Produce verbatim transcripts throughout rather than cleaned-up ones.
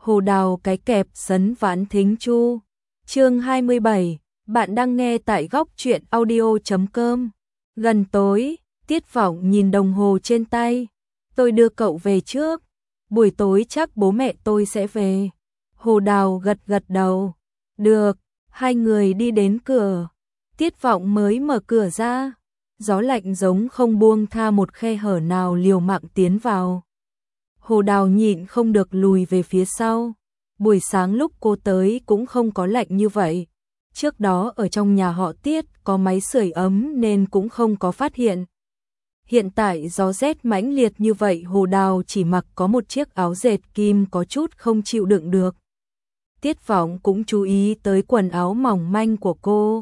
Hồ Đào cái kẹp sấn vãn thính chu. Chương hai mươi bảy, bạn đang nghe tại góc truyện audio chấm com. Gần tối, Tiết Vọng nhìn đồng hồ trên tay. Tôi đưa cậu về trước, buổi tối chắc bố mẹ tôi sẽ về. Hồ Đào gật gật đầu. Được, hai người đi đến cửa. Tiết Vọng mới mở cửa ra. Gió lạnh giống không buông tha một khe hở nào liều mạng tiến vào. Hồ Đào nhịn không được lùi về phía sau. Buổi sáng lúc cô tới cũng không có lạnh như vậy. Trước đó ở trong nhà họ Tiết có máy sưởi ấm nên cũng không có phát hiện. Hiện tại gió rét mãnh liệt như vậy, Hồ Đào chỉ mặc có một chiếc áo dệt kim có chút không chịu đựng được. Tiết Vọng cũng chú ý tới quần áo mỏng manh của cô.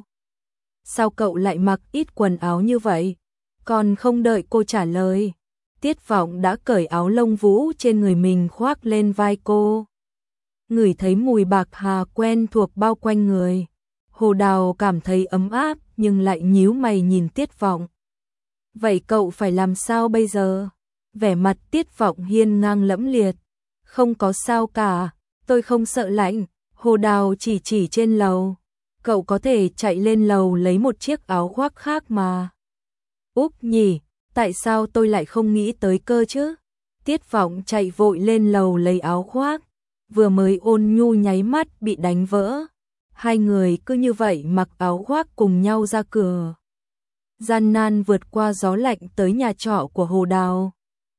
Sao cậu lại mặc ít quần áo như vậy? Còn không đợi cô trả lời, Tiết Vọng đã cởi áo lông vũ trên người mình khoác lên vai cô. Ngửi thấy mùi bạc hà quen thuộc bao quanh người. Hồ Đào cảm thấy ấm áp nhưng lại nhíu mày nhìn Tiết Vọng. Vậy cậu phải làm sao bây giờ? Vẻ mặt Tiết Vọng hiên ngang lẫm liệt. Không có sao cả, tôi không sợ lạnh. Hồ Đào chỉ chỉ trên lầu. Cậu có thể chạy lên lầu lấy một chiếc áo khoác khác mà. Úp nhỉ, tại sao tôi lại không nghĩ tới cơ chứ? Tiết Vọng chạy vội lên lầu lấy áo khoác. Vừa mới ôn nhu nháy mắt bị đánh vỡ. Hai người cứ như vậy mặc áo khoác cùng nhau ra cửa. Gian nan vượt qua gió lạnh tới nhà trọ của Hồ Đào.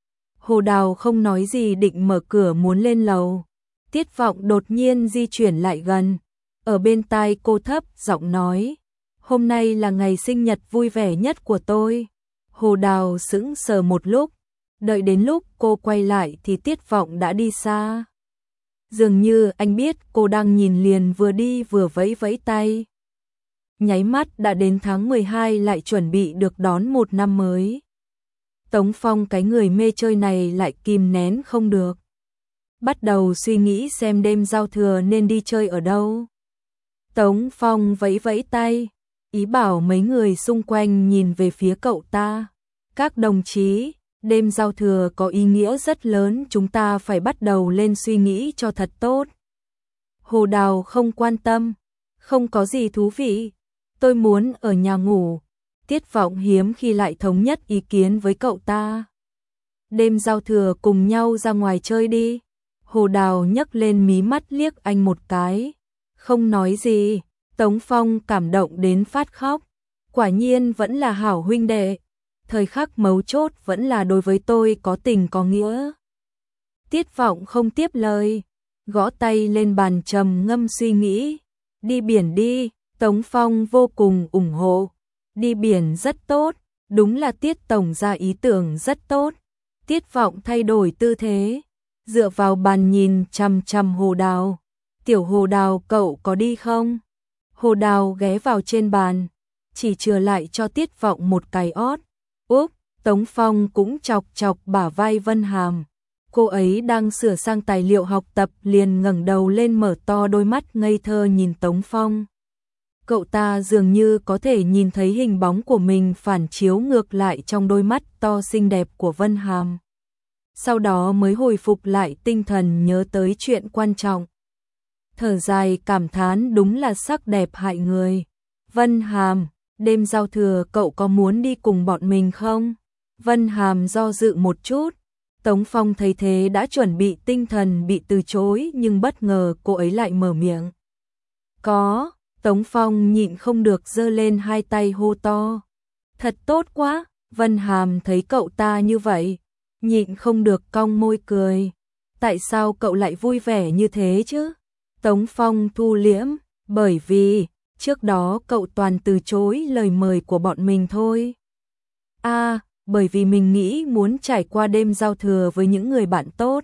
Hồ Đào không nói gì định mở cửa muốn lên lầu. Tiết Vọng đột nhiên di chuyển lại gần. Ở bên tai cô thấp giọng nói. Hôm nay là ngày sinh nhật vui vẻ nhất của tôi. Hồ Đào sững sờ một lúc. Đợi đến lúc cô quay lại thì Tiết Vọng đã đi xa. Dường như anh biết cô đang nhìn liền vừa đi vừa vẫy vẫy tay. Nháy mắt đã đến tháng mười hai, lại chuẩn bị được đón một năm mới. Tống Phong cái người mê chơi này lại kìm nén không được. Bắt đầu suy nghĩ xem đêm giao thừa nên đi chơi ở đâu. Tống Phong vẫy vẫy tay, ý bảo mấy người xung quanh nhìn về phía cậu ta. Các đồng chí, đêm giao thừa có ý nghĩa rất lớn, chúng ta phải bắt đầu lên suy nghĩ cho thật tốt. Hồ Đào không quan tâm, không có gì thú vị, tôi muốn ở nhà ngủ. Tiết Vọng hiếm khi lại thống nhất ý kiến với cậu ta. Đêm giao thừa cùng nhau ra ngoài chơi đi. Hồ Đào nhấc lên mí mắt liếc anh một cái, không nói gì. Tống Phong cảm động đến phát khóc. Quả nhiên vẫn là hảo huynh đệ. Thời khắc mấu chốt vẫn là đối với tôi có tình có nghĩa. Tiết Vọng không tiếp lời, gõ tay lên bàn trầm ngâm suy nghĩ. Đi biển đi, Tống Phong vô cùng ủng hộ. Đi biển rất tốt, đúng là Tiết tổng ra ý tưởng rất tốt. Tiết Vọng thay đổi tư thế, dựa vào bàn nhìn chằm chằm Hồ Đào. Tiểu Hồ Đào, cậu có đi không? Hồ Đào ghé vào trên bàn, chỉ chừa lại cho Tiết Vọng một cái ót. Úp, Tống Phong cũng chọc chọc bả vai Vân Hàm. Cô ấy đang sửa sang tài liệu học tập liền ngẩng đầu lên mở to đôi mắt ngây thơ nhìn Tống Phong. Cậu ta dường như có thể nhìn thấy hình bóng của mình phản chiếu ngược lại trong đôi mắt to xinh đẹp của Vân Hàm. Sau đó mới hồi phục lại tinh thần, nhớ tới chuyện quan trọng. Thở dài cảm thán đúng là sắc đẹp hại người. Vân Hàm, đêm giao thừa cậu có muốn đi cùng bọn mình không? Vân Hàm do dự một chút. Tống Phong thấy thế đã chuẩn bị tinh thần bị từ chối, nhưng bất ngờ cô ấy lại mở miệng. Có. Tống Phong nhịn không được giơ lên hai tay hô to. Thật tốt quá. Vân Hàm thấy cậu ta như vậy, nhịn không được cong môi cười. Tại sao cậu lại vui vẻ như thế chứ? Tống Phong thu liễm, bởi vì trước đó cậu toàn từ chối lời mời của bọn mình thôi. À, bởi vì mình nghĩ muốn trải qua đêm giao thừa với những người bạn tốt.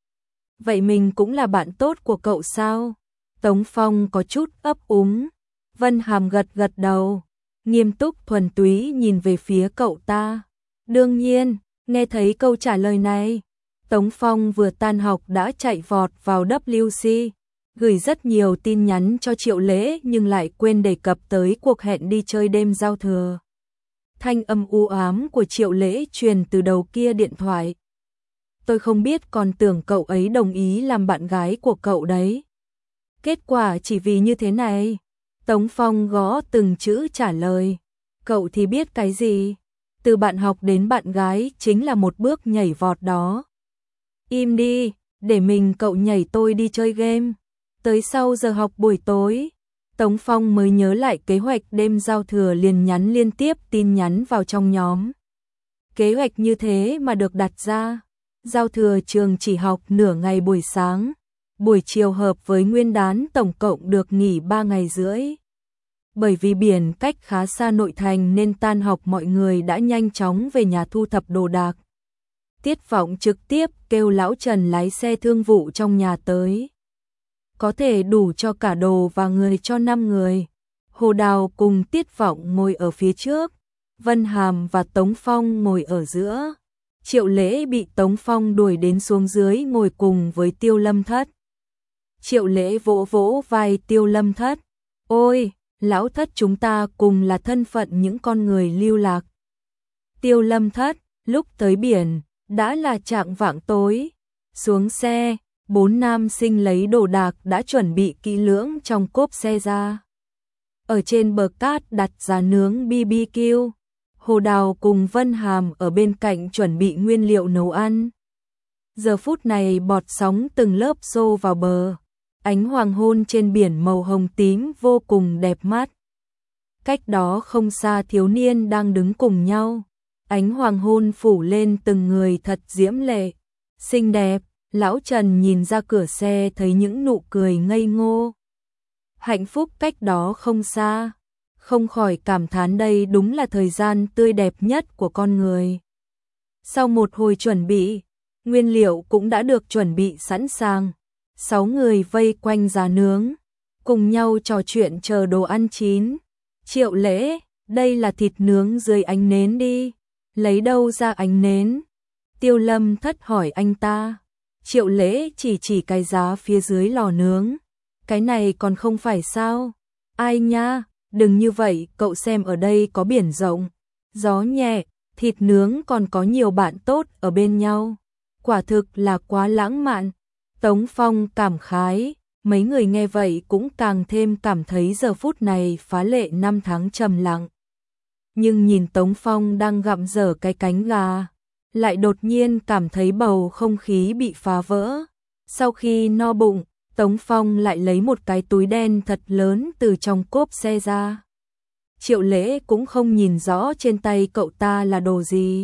Vậy mình cũng là bạn tốt của cậu sao? Tống Phong có chút ấp úng. Vân Hàm gật gật đầu, nghiêm túc thuần túy nhìn về phía cậu ta. Đương nhiên, nghe thấy câu trả lời này, Tống Phong vừa tan học đã chạy vọt vào W C, gửi rất nhiều tin nhắn cho Triệu Lễ nhưng lại quên đề cập tới cuộc hẹn đi chơi đêm giao thừa. Thanh âm u ám của Triệu Lễ truyền từ đầu kia điện thoại. tôi không biết còn tưởng cậu ấy đồng ý làm bạn gái của cậu đấy. Kết quả chỉ vì như thế này. Tống Phong gõ từng chữ trả lời. Cậu thì biết cái gì? Từ bạn học đến bạn gái chính là một bước nhảy vọt đó. Im đi, để mình cậu nhảy tôi đi chơi game. Tới sau giờ học buổi tối, Tống Phong mới nhớ lại kế hoạch đêm giao thừa, liền nhắn liên tiếp tin nhắn vào trong nhóm. Kế hoạch như thế mà được đặt ra. Giao thừa trường chỉ học nửa ngày buổi sáng, buổi chiều hợp với Nguyên đán tổng cộng được nghỉ ba ngày rưỡi. Bởi vì biển cách khá xa nội thành nên tan học mọi người đã nhanh chóng về nhà thu thập đồ đạc. Tiết Vọng trực tiếp kêu lão Trần lái xe thương vụ trong nhà tới. Có thể đủ cho cả đồ và người cho năm người. Hồ Đào cùng Tiết Vọng ngồi ở phía trước, Vân Hàm và Tống Phong ngồi ở giữa. Triệu Lễ bị Tống Phong đuổi đến xuống dưới ngồi cùng với Tiêu Lâm Thất. Triệu Lễ vỗ vỗ vai Tiêu Lâm Thất. Ôi, lão thất, chúng ta cùng là thân phận những con người lưu lạc. Tiêu Lâm Thất, lúc tới biển, đã là chạng vạng tối. Xuống xe, bốn nam sinh lấy đồ đạc đã chuẩn bị kỹ lưỡng trong cốp xe ra. Ở trên bờ cát đặt giá nướng bê bê quy. Hồ Đào cùng Vân Hàm ở bên cạnh chuẩn bị nguyên liệu nấu ăn. Giờ phút này bọt sóng từng lớp xô vào bờ. Ánh hoàng hôn trên biển màu hồng tím vô cùng đẹp mắt. Cách đó không xa thiếu niên đang đứng cùng nhau. Ánh hoàng hôn phủ lên từng người thật diễm lệ, xinh đẹp. Lão Trần nhìn ra cửa xe thấy những nụ cười ngây ngô. Hạnh phúc cách đó không xa. Không khỏi cảm thán đây đúng là thời gian tươi đẹp nhất của con người. Sau một hồi chuẩn bị, nguyên liệu cũng đã được chuẩn bị sẵn sàng. Sáu người vây quanh giá nướng, cùng nhau trò chuyện chờ đồ ăn chín. Triệu Lễ, đây là thịt nướng dưới ánh nến đi. Lấy đâu ra ánh nến? Tiêu Lâm Thất hỏi anh ta. Triệu Lễ chỉ chỉ cái giá phía dưới lò nướng. Cái này còn không phải sao? Ai nha, đừng như vậy, cậu xem ở đây có biển rộng, gió nhẹ, thịt nướng còn có nhiều bạn tốt ở bên nhau. Quả thực là quá lãng mạn. Tống Phong cảm khái, mấy người nghe vậy cũng càng thêm cảm thấy giờ phút này phá lệ năm tháng trầm lặng. Nhưng nhìn Tống Phong đang gặm dở cái cánh gà, lại đột nhiên cảm thấy bầu không khí bị phá vỡ. Sau khi no bụng, Tống Phong lại lấy một cái túi đen thật lớn từ trong cốp xe ra. Triệu Lễ cũng không nhìn rõ trên tay cậu ta là đồ gì.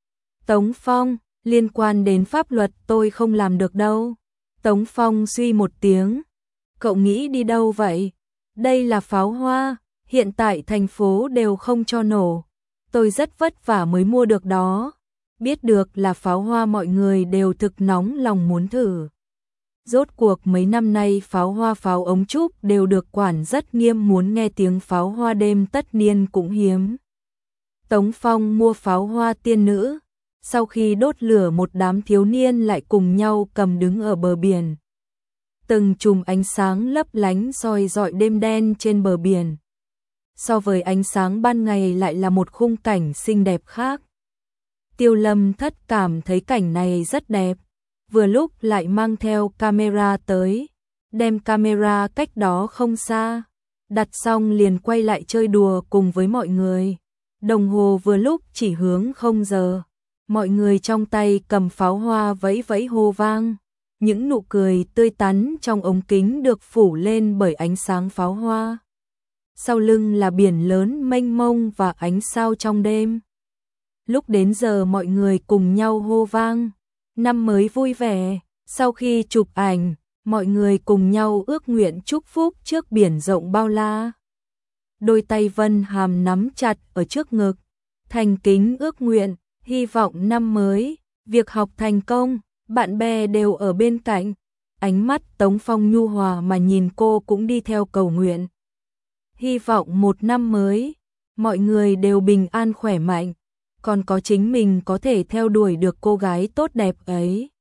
Tống Phong, liên quan đến pháp luật tôi không làm được đâu. Tống Phong suy một tiếng. Cậu nghĩ đi đâu vậy? Đây là pháo hoa, hiện tại thành phố đều không cho nổ. Tôi rất vất vả mới mua được đó. Biết được là pháo hoa mọi người đều thực nóng lòng muốn thử. Rốt cuộc mấy năm nay pháo hoa pháo ống trúc đều được quản rất nghiêm, muốn nghe tiếng pháo hoa đêm tất niên cũng hiếm. Tống Phong mua pháo hoa tiên nữ. Sau khi đốt lửa một đám thiếu niên lại cùng nhau cầm đứng ở bờ biển. Từng chùm ánh sáng lấp lánh soi rọi đêm đen trên bờ biển. So với ánh sáng ban ngày lại là một khung cảnh xinh đẹp khác. Tiêu Lâm Thất cảm thấy cảnh này rất đẹp. Vừa lúc lại mang theo camera tới. Đem camera cách đó không xa. Đặt xong liền quay lại chơi đùa cùng với mọi người. Đồng hồ vừa lúc chỉ hướng không giờ. Mọi người trong tay cầm pháo hoa vẫy vẫy hô vang. Những nụ cười tươi tắn trong ống kính được phủ lên bởi ánh sáng pháo hoa. Sau lưng là biển lớn mênh mông và ánh sao trong đêm. Lúc đến giờ mọi người cùng nhau hô vang. Năm mới vui vẻ. Sau khi chụp ảnh, mọi người cùng nhau ước nguyện chúc phúc trước biển rộng bao la. Đôi tay Vân Hàm nắm chặt ở trước ngực, thành kính ước nguyện, hy vọng năm mới, việc học thành công, bạn bè đều ở bên cạnh. Ánh mắt Tống Phong nhu hòa mà nhìn cô cũng đi theo cầu nguyện. Hy vọng một năm mới, mọi người đều bình an khỏe mạnh, còn có chính mình có thể theo đuổi được cô gái tốt đẹp ấy.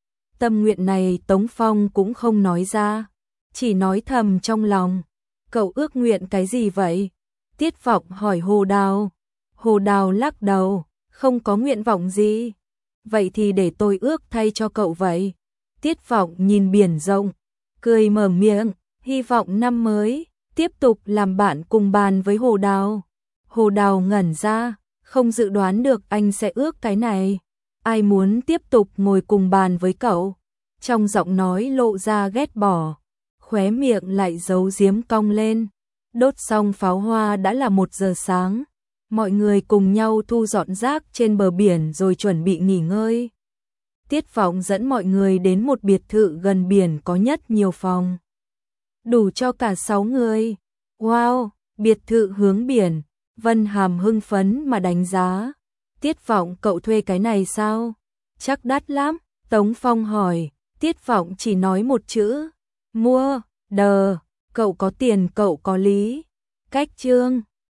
Tâm nguyện này Tống Phong cũng không nói ra, chỉ nói thầm trong lòng. Cậu ước nguyện cái gì vậy? Tiết Vọng hỏi Hồ Đào. Hồ Đào lắc đầu, không có nguyện vọng gì. vậy thì để tôi ước thay cho cậu vậy. Tiết Vọng nhìn biển rộng, cười mở miệng, hy vọng năm mới, tiếp tục làm bạn cùng bàn với Hồ Đào. Hồ Đào ngẩn ra, không dự đoán được anh sẽ ước cái này. Ai muốn tiếp tục ngồi cùng bàn với cậu? Trong giọng nói lộ ra ghét bỏ, khóe miệng lại giấu giếm cong lên. Đốt xong pháo hoa đã là một giờ sáng. Mọi người cùng nhau thu dọn rác trên bờ biển rồi chuẩn bị nghỉ ngơi. Tiết Vọng dẫn mọi người đến một biệt thự gần biển có nhất nhiều phòng, đủ cho cả sáu người. Wow, biệt thự hướng biển. Vân Hàm hưng phấn mà đánh giá. Tiết Vọng, cậu thuê cái này sao? Chắc đắt lắm. Tống Phong hỏi. Tiết Vọng chỉ nói một chữ, mua. Đờ, cậu có tiền cậu có lý. Cách chương